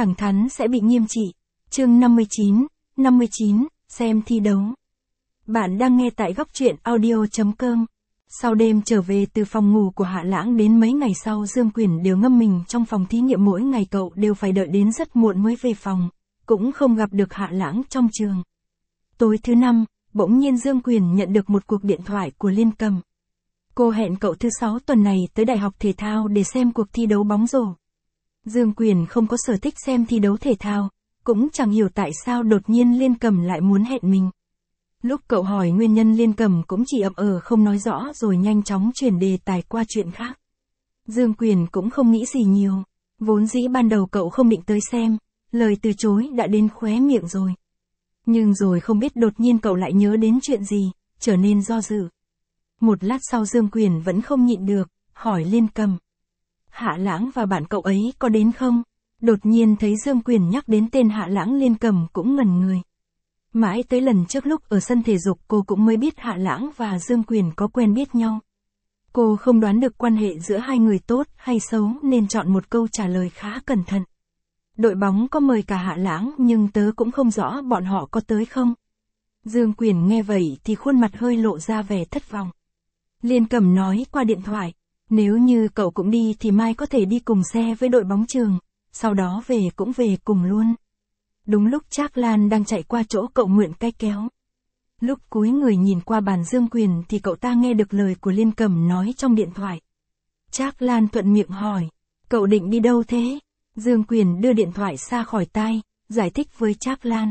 thẳng thắn sẽ bị nghiêm trị. Chương 59, xem thi đấu. Bạn đang nghe tại góc truyện audio.com. Sau đêm trở về từ phòng ngủ của Hạ Lãng đến mấy ngày sau Dương Quyền đều ngâm mình trong phòng thí nghiệm, mỗi ngày cậu đều phải đợi đến rất muộn mới về phòng, cũng không gặp được Hạ Lãng trong trường. Tối thứ 5, bỗng nhiên Dương Quyền nhận được một cuộc điện thoại của Liên Cầm. Cô hẹn cậu thứ 6 tuần này tới Đại học Thể thao để xem cuộc thi đấu bóng rổ. Dương Quyền không có sở thích xem thi đấu thể thao, cũng chẳng hiểu tại sao đột nhiên Liên Cầm lại muốn hẹn mình. Lúc cậu hỏi nguyên nhân, Liên Cầm cũng chỉ không nói rõ rồi nhanh chóng chuyển đề tài qua chuyện khác. Dương Quyền cũng không nghĩ gì nhiều, vốn dĩ ban đầu cậu không định tới xem, lời từ chối đã đến khóe miệng rồi. Nhưng rồi không biết đột nhiên cậu lại nhớ đến chuyện gì, trở nên do dự. Một lát sau Dương Quyền vẫn không nhịn được, hỏi Liên Cầm. Hạ Lãng và bạn cậu ấy có đến không? Đột nhiên thấy Dương Quyền nhắc đến tên Hạ Lãng, Liên Cầm cũng ngẩn người. Mãi tới lần trước lúc ở sân thể dục cô cũng mới biết Hạ Lãng và Dương Quyền có quen biết nhau. Cô không đoán được quan hệ giữa hai người tốt hay xấu nên chọn một câu trả lời khá cẩn thận. Đội bóng có mời cả Hạ Lãng nhưng tớ cũng không rõ bọn họ có tới không. Dương Quyền nghe vậy thì khuôn mặt hơi lộ ra vẻ thất vọng. Liên Cầm nói qua điện thoại, nếu như cậu cũng đi thì mai có thể đi cùng xe với đội bóng trường, sau đó về cũng về cùng luôn. Đúng lúc Trác Lan đang chạy qua chỗ cậu mượn cái kéo. Lúc cúi người nhìn qua bàn Dương Quyền thì cậu ta nghe được lời của Liên Cầm nói trong điện thoại. Trác Lan thuận miệng hỏi, cậu định đi đâu thế? Dương Quyền đưa điện thoại xa khỏi tai, giải thích với Trác Lan.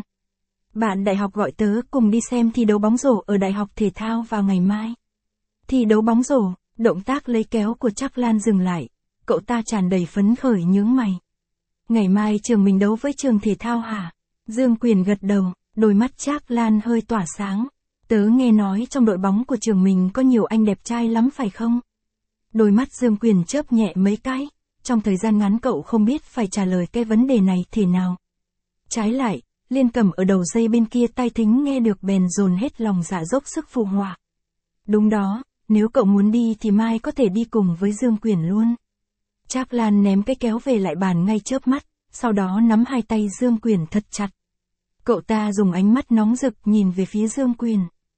Bạn đại học gọi tớ cùng đi xem thi đấu bóng rổ ở Đại học Thể thao vào ngày mai. Thi đấu bóng rổ, động tác lấy kéo của Trác Lan dừng lại, cậu ta tràn đầy phấn khởi nhướng mày. Ngày mai trường mình đấu với trường thể thao hả? Dương Quyền gật đầu, đôi mắt Trác Lan hơi tỏa sáng. Tớ nghe nói trong đội bóng của trường mình có nhiều anh đẹp trai lắm phải không? Đôi mắt Dương Quyền chớp nhẹ mấy cái, trong thời gian ngắn cậu không biết phải trả lời cái vấn đề này thế nào. Trái lại, Liên Cầm ở đầu dây bên kia tai thính nghe được bèn dồn hết lòng dạ dốc sức phụ họa. Đúng đó, nếu cậu muốn đi thì mai có thể đi cùng với Dương Quyền luôn. Trác Lan ném cái kéo về lại bàn ngay chớp mắt, sau đó nắm hai tay Dương Quyền thật chặt. Cậu ta dùng ánh mắt nóng rực nhìn về phía Dương Quyền.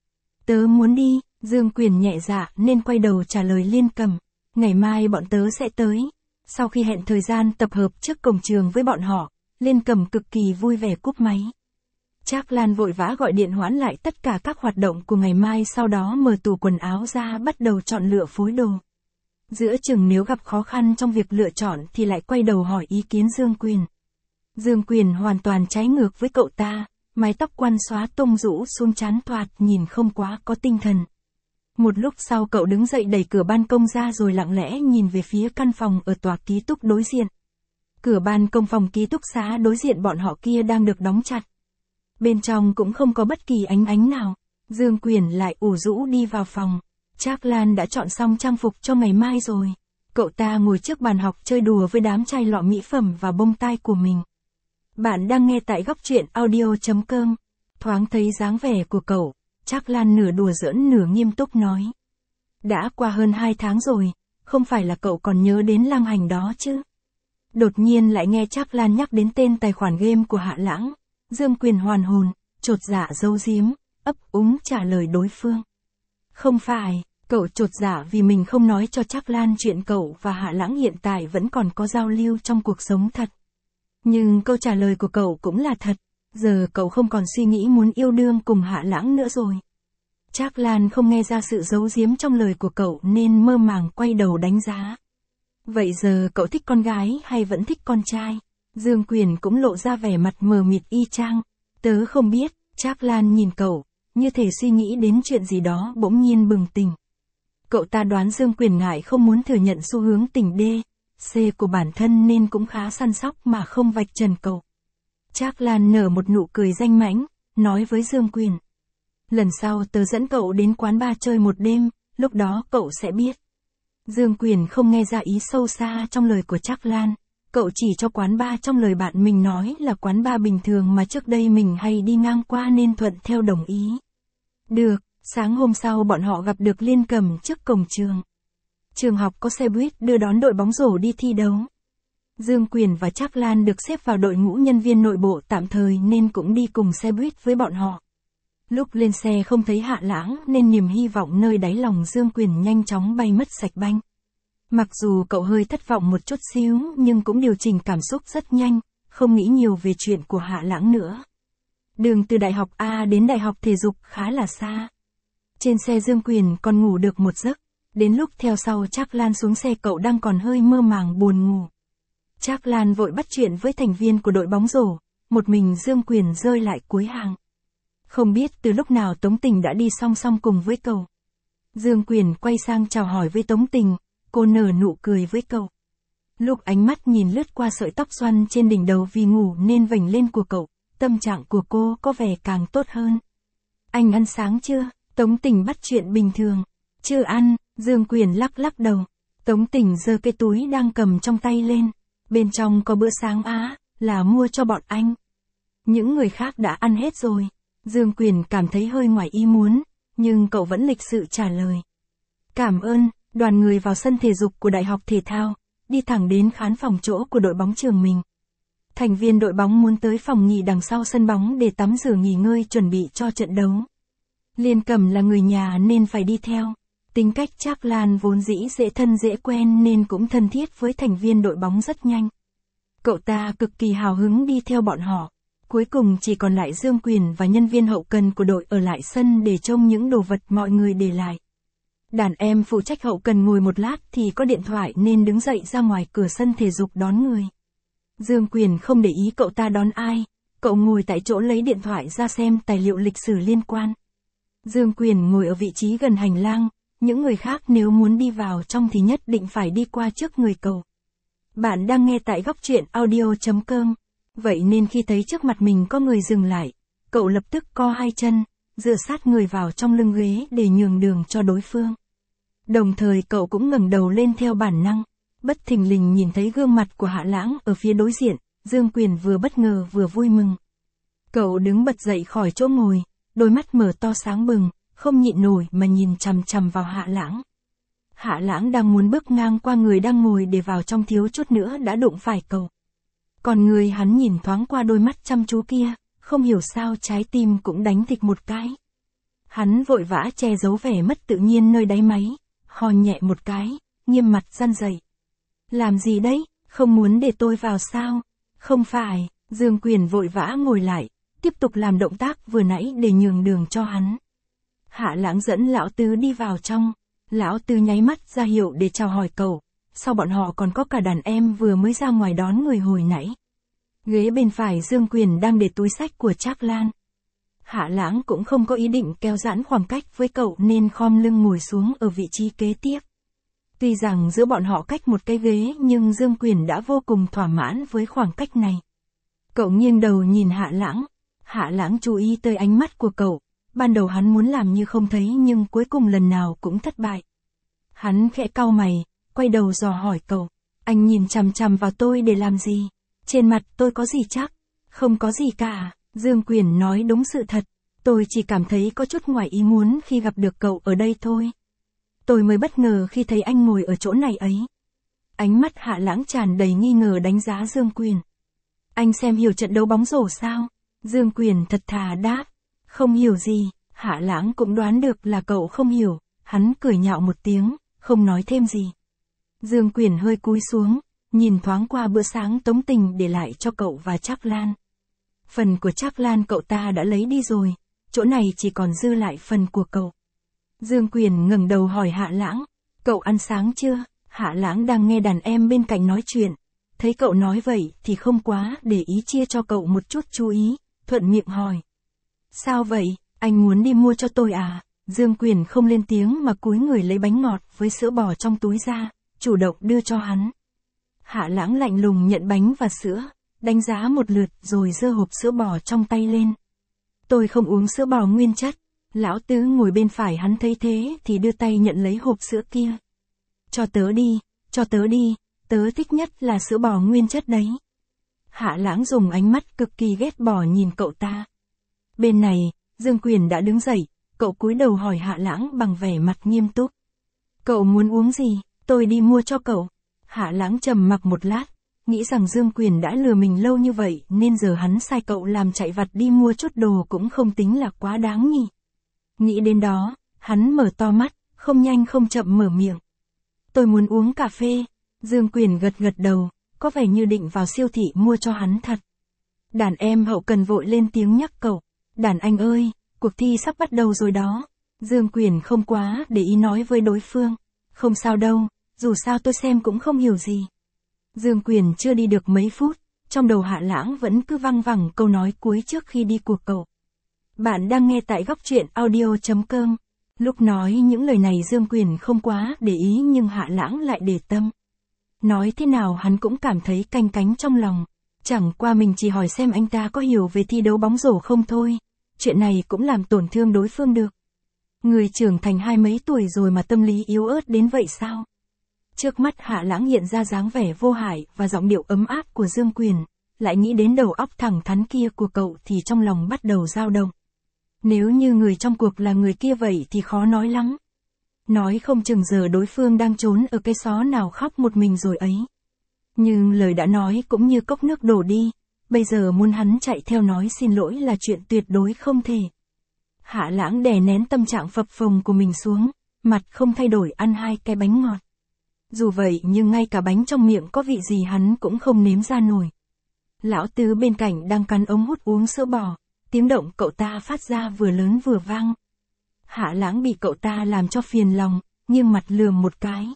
Tớ muốn đi, Dương Quyền nhẹ dạ nên quay đầu trả lời Liên Cầm. Ngày mai bọn tớ sẽ tới. Sau khi hẹn thời gian tập hợp trước cổng trường với bọn họ, Liên Cầm cực kỳ vui vẻ cúp máy. Trác Lan vội vã gọi điện hoãn lại tất cả các hoạt động của ngày mai, sau đó mở tủ quần áo ra bắt đầu chọn lựa phối đồ. Giữa chừng nếu gặp khó khăn trong việc lựa chọn thì lại quay đầu hỏi ý kiến Dương Quyền. Dương Quyền hoàn toàn trái ngược với cậu ta, mái tóc quăn xóa tung rũ xuống trán thoạt nhìn không quá có tinh thần. Một lúc sau cậu đứng dậy đẩy cửa ban công ra rồi lặng lẽ nhìn về phía căn phòng ở tòa ký túc đối diện. Cửa ban công phòng ký túc xá đối diện bọn họ kia đang được đóng chặt. Bên trong cũng không có bất kỳ ánh ánh nào. Dương Quyền lại ủ rũ đi vào phòng. Trác Lan đã chọn xong trang phục cho ngày mai rồi. Cậu ta ngồi trước bàn học chơi đùa với đám chai lọ mỹ phẩm và bông tai của mình. Bạn đang nghe tại góc truyện audio.com. Thoáng thấy dáng vẻ của cậu, Trác Lan nửa đùa giỡn nửa nghiêm túc nói. Đã qua hơn 2 tháng rồi, không phải là cậu còn nhớ đến Lam Hành đó chứ? Đột nhiên lại nghe Trác Lan nhắc đến tên tài khoản game của Hạ Lãng. Dương Quyền hoàn hồn, chột dạ giấu giếm, ấp úng trả lời đối phương. Không phải, cậu chột dạ vì mình không nói cho Trác Lan chuyện cậu và Hạ Lãng hiện tại vẫn còn có giao lưu trong cuộc sống thật. Nhưng câu trả lời của cậu cũng là thật, giờ cậu không còn suy nghĩ muốn yêu đương cùng Hạ Lãng nữa rồi. Trác Lan không nghe ra sự giấu giếm trong lời của cậu nên mơ màng quay đầu đánh giá. Vậy giờ cậu thích con gái hay vẫn thích con trai? Dương Quyền cũng lộ ra vẻ mặt mờ mịt y chang. Tớ không biết. Trác Lan nhìn cậu, như thể suy nghĩ đến chuyện gì đó bỗng nhiên bừng tỉnh. Cậu ta đoán Dương Quyền ngại không muốn thừa nhận xu hướng tình đê, C của bản thân nên cũng khá săn sóc mà không vạch trần cậu. Trác Lan nở một nụ cười danh mãnh, nói với Dương Quyền. Lần sau tớ dẫn cậu đến quán bar chơi một đêm, lúc đó cậu sẽ biết. Dương Quyền không nghe ra ý sâu xa trong lời của Trác Lan. Cậu chỉ cho quán bar trong lời bạn mình nói là quán bar bình thường mà trước đây mình hay đi ngang qua nên thuận theo đồng ý. Được, sáng hôm sau bọn họ gặp được Liên Cầm trước cổng trường. Trường học có xe buýt đưa đón đội bóng rổ đi thi đấu. Dương Quyền và Trác Lan được xếp vào đội ngũ nhân viên nội bộ tạm thời nên cũng đi cùng xe buýt với bọn họ. Lúc lên xe không thấy Hạ Lãng nên niềm hy vọng nơi đáy lòng Dương Quyền nhanh chóng bay mất sạch banh. Mặc dù cậu hơi thất vọng một chút xíu nhưng cũng điều chỉnh cảm xúc rất nhanh, không nghĩ nhiều về chuyện của Hạ Lãng nữa. Đường từ đại học A đến đại học thể dục khá là xa. Trên xe Dương Quyền còn ngủ được một giấc, đến lúc theo sau Trác Lan xuống xe cậu đang còn hơi mơ màng buồn ngủ. Trác Lan vội bắt chuyện với thành viên của đội bóng rổ, một mình Dương Quyền rơi lại cuối hàng. Không biết từ lúc nào Tống Tình đã đi song song cùng với cậu. Dương Quyền quay sang chào hỏi với Tống Tình, cô nở nụ cười với cậu. Lúc ánh mắt nhìn lướt qua sợi tóc xoăn trên đỉnh đầu vì ngủ nên vểnh lên của cậu, tâm trạng của cô có vẻ càng tốt hơn. Anh ăn sáng chưa? Tống Tình bắt chuyện bình thường. Chưa ăn, Dương Quyền lắc lắc đầu. Tống Tình giơ cái túi đang cầm trong tay lên. Bên trong có bữa sáng á, là mua cho bọn anh. Những người khác đã ăn hết rồi. Dương Quyền cảm thấy hơi ngoài ý muốn, nhưng cậu vẫn lịch sự trả lời. Cảm ơn, đoàn người vào sân thể dục của Đại học Thể thao, đi thẳng đến khán phòng chỗ của đội bóng trường mình. Thành viên đội bóng muốn tới phòng nghỉ đằng sau sân bóng để tắm rửa nghỉ ngơi chuẩn bị cho trận đấu. Liên Cầm là người nhà nên phải đi theo. Tính cách Trác Lan vốn dĩ dễ thân dễ quen nên cũng thân thiết với thành viên đội bóng rất nhanh. Cậu ta cực kỳ hào hứng đi theo bọn họ. Cuối cùng chỉ còn lại Dương Quyền và nhân viên hậu cần của đội ở lại sân để trông những đồ vật mọi người để lại. Đàn em phụ trách hậu cần ngồi một lát thì có điện thoại nên đứng dậy ra ngoài cửa sân thể dục đón người. Dương Quyền không để ý cậu ta đón ai, cậu ngồi tại chỗ lấy điện thoại ra xem tài liệu lịch sử liên quan. Dương Quyền ngồi ở vị trí gần hành lang, những người khác nếu muốn đi vào trong thì nhất định phải đi qua trước người cậu. Bạn đang nghe tại góc truyện audio.com, vậy nên khi thấy trước mặt mình có người dừng lại, cậu lập tức co hai chân, dựa sát người vào trong lưng ghế để nhường đường cho đối phương. Đồng thời cậu cũng ngẩng đầu lên theo bản năng, bất thình lình nhìn thấy gương mặt của Hạ Lãng ở phía đối diện, Dương Quyền vừa bất ngờ vừa vui mừng. Cậu đứng bật dậy khỏi chỗ ngồi, đôi mắt mở to sáng bừng, không nhịn nổi mà nhìn chằm chằm vào Hạ Lãng. Hạ Lãng đang muốn bước ngang qua người đang ngồi để vào trong thiếu chút nữa đã đụng phải cậu. Còn người hắn nhìn thoáng qua đôi mắt chăm chú kia, không hiểu sao trái tim cũng đánh thịch một cái. Hắn vội vã che giấu vẻ mất tự nhiên nơi đáy máy, hò nhẹ một cái, nghiêm mặt răn dậy. Làm gì đấy, không muốn để tôi vào sao? Không phải, Dương Quyền vội vã ngồi lại, tiếp tục làm động tác vừa nãy để nhường đường cho hắn. Hạ Lãng dẫn lão tứ đi vào trong, lão tứ nháy mắt ra hiệu để chào hỏi cậu, sau bọn họ còn có cả đàn em vừa mới ra ngoài đón người hồi nãy. Ghế bên phải Dương Quyền đang để túi sách của Trác Lan. Hạ Lãng cũng không có ý định kéo giãn khoảng cách với cậu nên khom lưng ngồi xuống ở vị trí kế tiếp. Tuy rằng giữa bọn họ cách một cái ghế nhưng Dương Quyền đã vô cùng thỏa mãn với khoảng cách này. Cậu nghiêng đầu nhìn Hạ Lãng chú ý tới ánh mắt của cậu, ban đầu hắn muốn làm như không thấy nhưng cuối cùng lần nào cũng thất bại. Hắn khẽ cau mày, quay đầu dò hỏi cậu, anh nhìn chằm chằm vào tôi để làm gì? Trên mặt tôi có gì chắc? Không có gì cả, Dương Quyền nói đúng sự thật, tôi chỉ cảm thấy có chút ngoài ý muốn khi gặp được cậu ở đây thôi. Tôi mới bất ngờ khi thấy anh ngồi ở chỗ này ấy. Ánh mắt Hạ Lãng tràn đầy nghi ngờ đánh giá Dương Quyền. Anh xem hiểu trận đấu bóng rổ sao? Dương Quyền thật thà đáp. Không hiểu gì, Hạ Lãng cũng đoán được là cậu không hiểu, hắn cười nhạo một tiếng, không nói thêm gì. Dương Quyền hơi cúi xuống, nhìn thoáng qua bữa sáng Tống Tình để lại cho cậu và Trác Lan. Phần của Trác Lan cậu ta đã lấy đi rồi, chỗ này chỉ còn dư lại phần của cậu. Dương Quyền ngẩng đầu hỏi Hạ Lãng, cậu ăn sáng chưa? Hạ Lãng đang nghe đàn em bên cạnh nói chuyện, thấy cậu nói vậy thì không quá để ý chia cho cậu một chút chú ý, thuận miệng hỏi. Sao vậy, anh muốn đi mua cho tôi à? Dương Quyền không lên tiếng mà cúi người lấy bánh ngọt với sữa bò trong túi ra, chủ động đưa cho hắn. Hạ Lãng lạnh lùng nhận bánh và sữa, đánh giá một lượt rồi giơ hộp sữa bò trong tay lên. Tôi không uống sữa bò nguyên chất. Lão tứ ngồi bên phải hắn thấy thế thì đưa tay nhận lấy hộp sữa kia. Cho tớ đi, tớ thích nhất là sữa bò nguyên chất đấy. Hạ Lãng dùng ánh mắt cực kỳ ghét bỏ nhìn cậu ta. Bên này, Dương Quyền đã đứng dậy, cậu cúi đầu hỏi Hạ Lãng bằng vẻ mặt nghiêm túc. Cậu muốn uống gì, tôi đi mua cho cậu. Hạ Lãng trầm mặc một lát, nghĩ rằng Dương Quyền đã lừa mình lâu như vậy nên giờ hắn sai cậu làm chạy vặt đi mua chút đồ cũng không tính là quá đáng nhỉ. Nghĩ đến đó, hắn mở to mắt, không nhanh không chậm mở miệng. Tôi muốn uống cà phê. Dương Quyền gật gật đầu, có vẻ như định vào siêu thị mua cho hắn thật. Đàn em hậu cần vội lên tiếng nhắc cậu. Đàn anh ơi, cuộc thi sắp bắt đầu rồi đó. Dương Quyền không quá để ý nói với đối phương. Không sao đâu, dù sao tôi xem cũng không hiểu gì. Dương Quyền chưa đi được mấy phút, trong đầu Hạ Lãng vẫn cứ văng vẳng câu nói cuối trước khi đi của cậu. Bạn đang nghe tại góc truyện audio.com. Lúc nói những lời này Dương Quyền không quá để ý nhưng Hạ Lãng lại để tâm. Nói thế nào hắn cũng cảm thấy canh cánh trong lòng. Chẳng qua mình chỉ hỏi xem anh ta có hiểu về thi đấu bóng rổ không thôi. Chuyện này cũng làm tổn thương đối phương được. Người trưởng thành 20 mấy tuổi rồi mà tâm lý yếu ớt đến vậy sao? Trước mắt Hạ Lãng hiện ra dáng vẻ vô hại và giọng điệu ấm áp của Dương Quyền. Lại nghĩ đến đầu óc thẳng thắn kia của cậu thì trong lòng bắt đầu dao động. Nếu như người trong cuộc là người kia vậy thì khó nói lắm. Nói không chừng giờ đối phương đang trốn ở cái xó nào khóc một mình rồi ấy. Nhưng lời đã nói cũng như cốc nước đổ đi, bây giờ muốn hắn chạy theo nói xin lỗi là chuyện tuyệt đối không thể. Hạ Lãng đè nén tâm trạng phập phồng của mình xuống, mặt không thay đổi ăn 2 cái bánh ngọt. Dù vậy nhưng ngay cả bánh trong miệng có vị gì hắn cũng không nếm ra nổi. Lão Tứ bên cạnh đang cắn ống hút uống sữa bò, tiếng động cậu ta phát ra vừa lớn vừa vang. Hạ Lãng bị cậu ta làm cho phiền lòng, nghiêng mặt lườm một cái.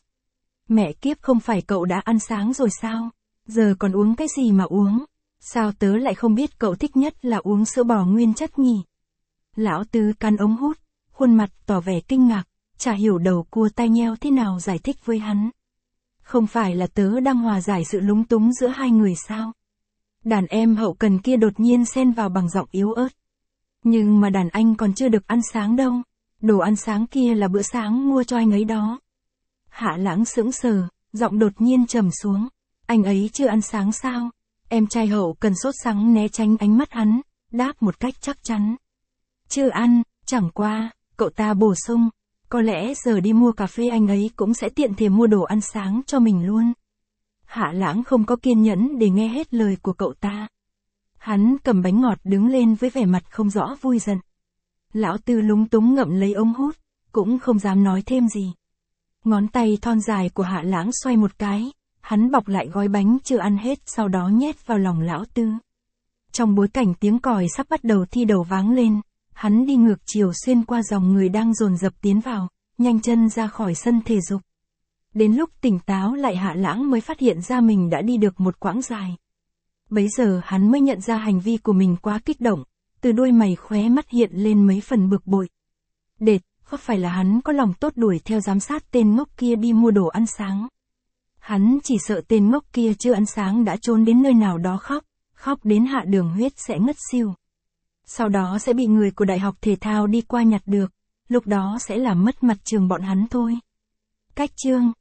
Mẹ kiếp, không phải cậu đã ăn sáng rồi sao? Giờ còn uống cái gì mà uống? Sao tớ lại không biết cậu thích nhất là uống sữa bò nguyên chất nhỉ? Lão Tứ cắn ống hút, khuôn mặt tỏ vẻ kinh ngạc, chả hiểu đầu cua tai nheo thế nào giải thích với hắn. Không phải là tớ đang hòa giải sự lúng túng giữa hai người sao? Đàn em hậu cần kia đột nhiên xen vào bằng giọng yếu ớt. Nhưng mà đàn anh còn chưa được ăn sáng đâu. Đồ ăn sáng kia là bữa sáng mua cho anh ấy đó. Hạ Lãng sững sờ, giọng đột nhiên trầm xuống. Anh ấy chưa ăn sáng sao? Em trai hậu cần sốt sắng né tránh ánh mắt hắn, đáp một cách chắc chắn. Chưa ăn, chẳng qua, cậu ta bổ sung. Có lẽ giờ đi mua cà phê anh ấy cũng sẽ tiện thể mua đồ ăn sáng cho mình luôn. Hạ Lãng không có kiên nhẫn để nghe hết lời của cậu ta. Hắn cầm bánh ngọt đứng lên với vẻ mặt không rõ vui giận. Lão Tư lúng túng ngậm lấy ống hút, cũng không dám nói thêm gì. Ngón tay thon dài của Hạ Lãng xoay một cái, hắn bọc lại gói bánh chưa ăn hết sau đó nhét vào lòng Lão Tư. Trong bối cảnh tiếng còi sắp bắt đầu thi đấu vang lên, hắn đi ngược chiều xuyên qua dòng người đang dồn dập tiến vào, nhanh chân ra khỏi sân thể dục. Đến lúc tỉnh táo lại Hạ Lãng mới phát hiện ra mình đã đi được một quãng dài. Bấy giờ hắn mới nhận ra hành vi của mình quá kích động, từ đuôi mày khóe mắt hiện lên mấy phần bực bội. Đệt, có phải là hắn có lòng tốt đuổi theo giám sát tên ngốc kia đi mua đồ ăn sáng? Hắn chỉ sợ tên ngốc kia chưa ăn sáng đã trốn đến nơi nào đó khóc đến hạ đường huyết sẽ ngất xỉu. Sau đó sẽ bị người của đại học thể thao đi qua nhặt được, lúc đó sẽ làm mất mặt trường bọn hắn thôi. Cách chương